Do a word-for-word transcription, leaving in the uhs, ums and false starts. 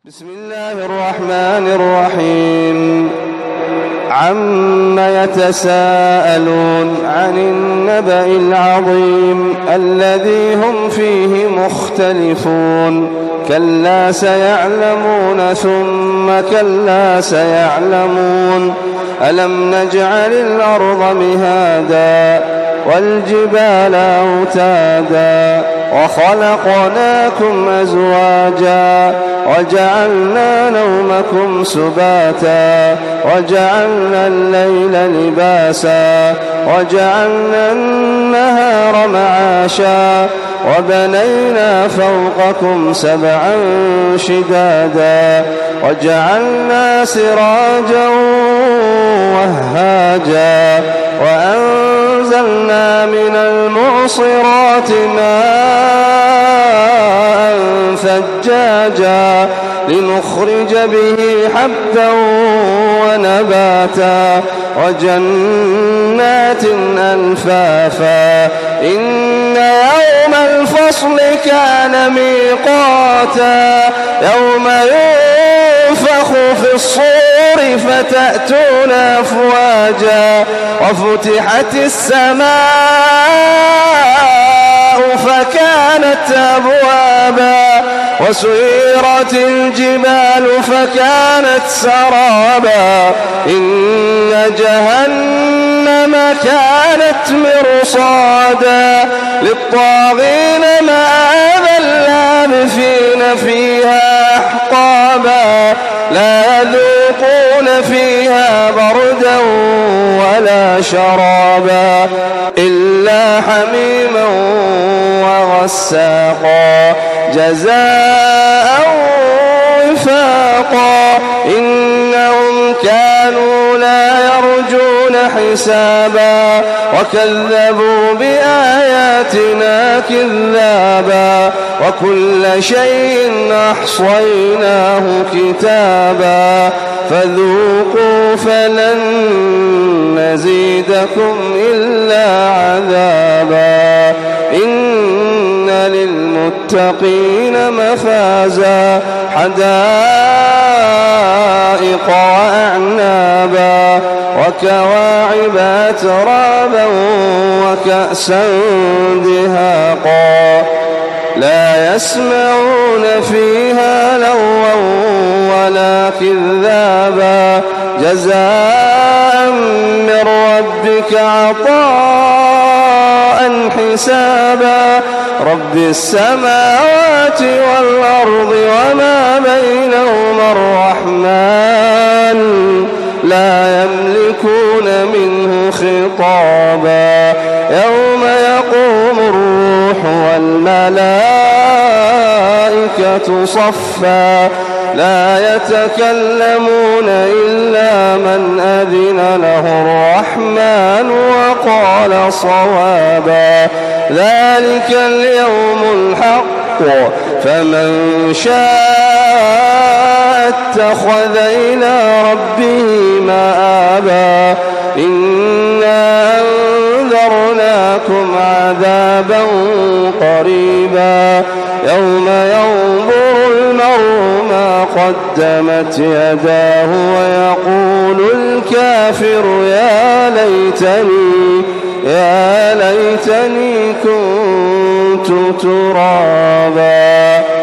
بسم الله الرحمن الرحيم. عم يتساءلون عن النبأ العظيم الذي هم فيه مختلفون. كلا سيعلمون ثم كلا سيعلمون. ألم نجعل الأرض مهادا والجبال أوتادا وخلقناكم أزواجا وجعلنا نومكم سباتا وجعلنا الليل لباسا وجعلنا النهار معاشا وبنينا فوقكم سبعا شدادا وجعلنا سراجا وهاجا وأنزلنا من المعصرات ماء ثجاجا لنخرج به حبا ونباتا وجنات ألفافا إن يوم الفصل كان ميقاتا يوم ينفخ في الصور فتأتون أفواجا وفتحت السماء فكانت أبوابا وسيرت الجبال فكانت سرابا إن جهنم كانت مرصادا للطاغين مآبا لابثين فيها أحقابا لا يذوقون فيها بردا ولا شرابا إلا حميما وغساقا جزاء وفاقا إنهم كانوا لا يرجون حسابا وكذبوا بآياتنا كذابا وكل شيء أحصيناه كتابا فذوقوا فلن نزيدكم إلا عذابا إن للمتقين مفازا حدائق وأعنابا وكواعب أترابا وكأسا دهاقا لا يسمعون فيها لغوا ولا كذابا جزاء من ربك عطاء حسابا رب السماوات والأرض وما بينهما الرحمن لا يملكون منه خطابا يوم يقوم الروح والملائكة صفا لا يتكلمون إلا من أذن له الرحمن وقال صوابا ذلك اليوم الحق فمن شاء اتخذ إلى ربه مآبا إنا أنذرناكم عذابا قريبا يوم ينظر المرء ما قدمت يداه ويقول الكافر يا ليتني يا ليتني كنت ترابا.